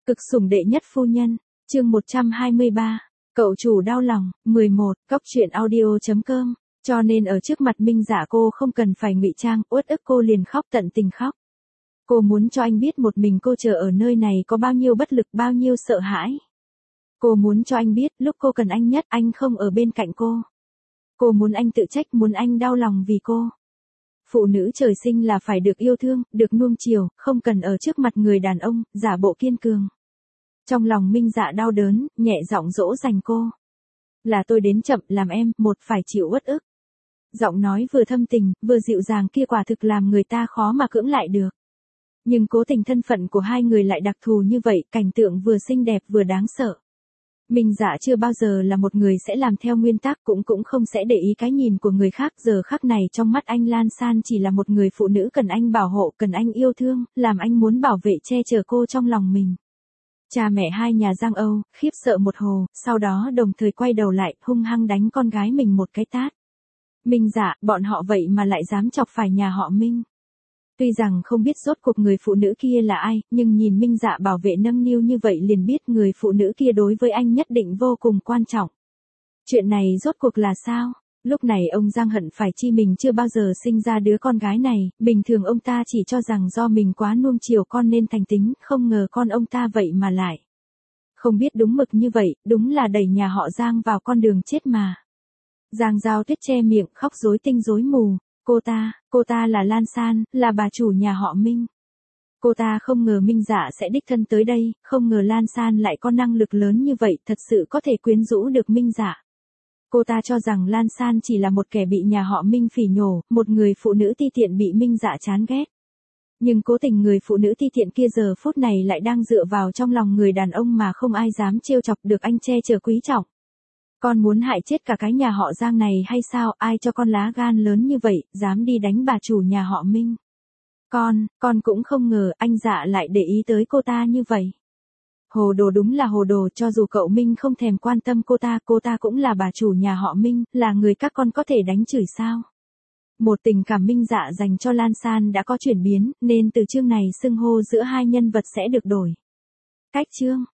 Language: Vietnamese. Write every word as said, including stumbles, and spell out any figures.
Cực sủng đệ nhất phu nhân, chương một trăm hai mươi ba, cậu chủ đau lòng, mười một, cóc truyện audio chấm com, cho nên ở trước mặt Minh Dạ cô không cần phải ngụy trang, uất ức cô liền khóc tận tình khóc. Cô muốn cho anh biết một mình cô chờ ở nơi này có bao nhiêu bất lực, bao nhiêu sợ hãi. Cô muốn cho anh biết lúc cô cần anh nhất anh không ở bên cạnh cô. Cô muốn anh tự trách, muốn anh đau lòng vì cô. Phụ nữ trời sinh là phải được yêu thương, được nuông chiều, không cần ở trước mặt người đàn ông, giả bộ kiên cường. Trong lòng Minh Dạ đau đớn, nhẹ giọng dỗ dành cô. Là tôi đến chậm, làm em, một phải chịu uất ức. Giọng nói vừa thâm tình, vừa dịu dàng kia quả thực làm người ta khó mà cưỡng lại được. Nhưng cố tình thân phận của hai người lại đặc thù như vậy, cảnh tượng vừa xinh đẹp vừa đáng sợ. Minh Dạ chưa bao giờ là một người sẽ làm theo nguyên tắc, cũng cũng không sẽ để ý cái nhìn của người khác. Giờ khắc này trong mắt anh Lan San chỉ là một người phụ nữ cần anh bảo hộ, cần anh yêu thương, làm anh muốn bảo vệ che chở cô trong lòng mình. Cha mẹ hai nhà Giang Âu, khiếp sợ một hồ, sau đó đồng thời quay đầu lại, hung hăng đánh con gái mình một cái tát. Minh Dạ, bọn họ vậy mà lại dám chọc phải nhà họ Minh. Tuy rằng không biết rốt cuộc người phụ nữ kia là ai, nhưng nhìn Minh Dạ bảo vệ nâng niu như vậy liền biết người phụ nữ kia đối với anh nhất định vô cùng quan trọng. Chuyện này rốt cuộc là sao? Lúc này ông Giang hận phải chi mình chưa bao giờ sinh ra đứa con gái này, bình thường ông ta chỉ cho rằng do mình quá nuông chiều con nên thành tính, không ngờ con ông ta vậy mà lại. Không biết đúng mực như vậy, đúng là đẩy nhà họ Giang vào con đường chết mà. Giang Giao Tuyết che miệng khóc rối tinh rối mù. Cô ta, cô ta là Lan San, là bà chủ nhà họ Minh. Cô ta không ngờ Minh Dạ sẽ đích thân tới đây, không ngờ Lan San lại có năng lực lớn như vậy, thật sự có thể quyến rũ được Minh Dạ. Cô ta cho rằng Lan San chỉ là một kẻ bị nhà họ Minh phỉ nhổ, một người phụ nữ ti tiện bị Minh Dạ chán ghét. Nhưng cố tình người phụ nữ ti tiện kia giờ phút này lại đang dựa vào trong lòng người đàn ông mà không ai dám trêu chọc được anh che chở quý trọng. Con muốn hại chết cả cái nhà họ Giang này hay sao, ai cho con lá gan lớn như vậy, dám đi đánh bà chủ nhà họ Minh. Con, con cũng không ngờ anh Dạ lại để ý tới cô ta như vậy. Hồ đồ, đúng là hồ đồ, cho dù cậu Minh không thèm quan tâm cô ta, cô ta cũng là bà chủ nhà họ Minh, là người các con có thể đánh chửi sao. Một tình cảm Minh Dạ dành cho Lan San đã có chuyển biến, nên từ chương này xưng hô giữa hai nhân vật sẽ được đổi. Cách chương.